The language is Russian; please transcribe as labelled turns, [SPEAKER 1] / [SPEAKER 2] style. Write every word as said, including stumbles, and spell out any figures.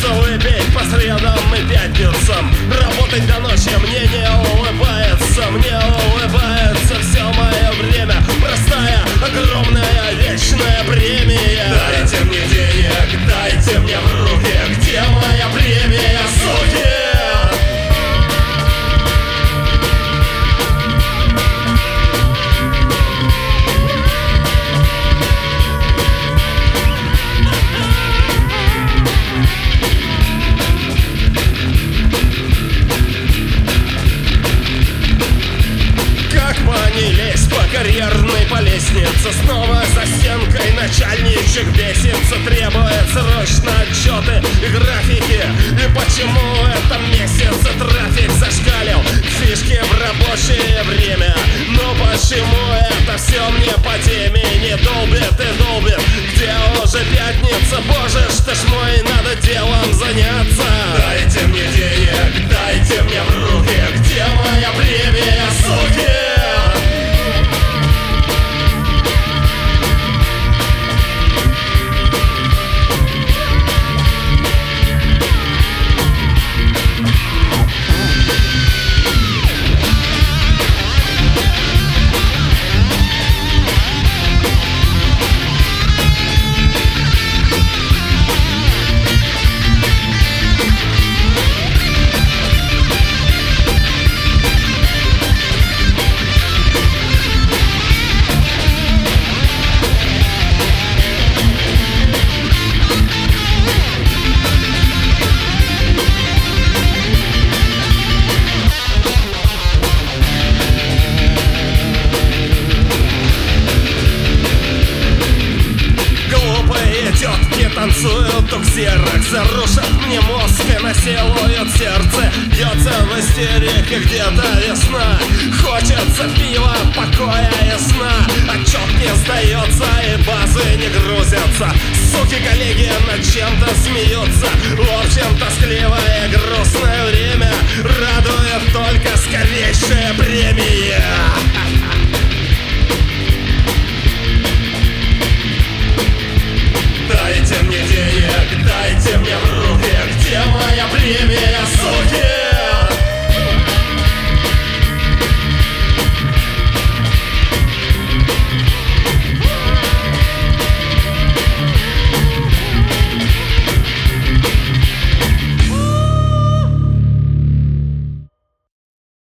[SPEAKER 1] хочется выпить по средам и пятницам. Работать до ночи мне не улыбается, мне улыбается все мое время. Простая, огромная, вечная премия. Дайте мне денег, дайте мне в руки, где моя премия, суки? Не лезь по карьерной по лестнице. Снова за стенкой начальничек бесится. Требует срочно отчеты и графики. И почему это месяц трафик зашкалил? Фишки в рабочее время. Но почему это все мне по теме не долбит и долбит? Где уже пятница? Боже ж ты ж мой, надо делом заняться. Дайте мне денег, дайте мне в руки, где моя премия, суки? Танцуют у ксерокс, разрушат мне мозг и насилуют сердце. Бьется в истерике где-то весна. Хочется пива, покоя и сна. Отчет не сдается и базы не грузятся. Суки, коллеги над чем-то смеются. В общем, тоскливое грустное время радует только скорейшая премия.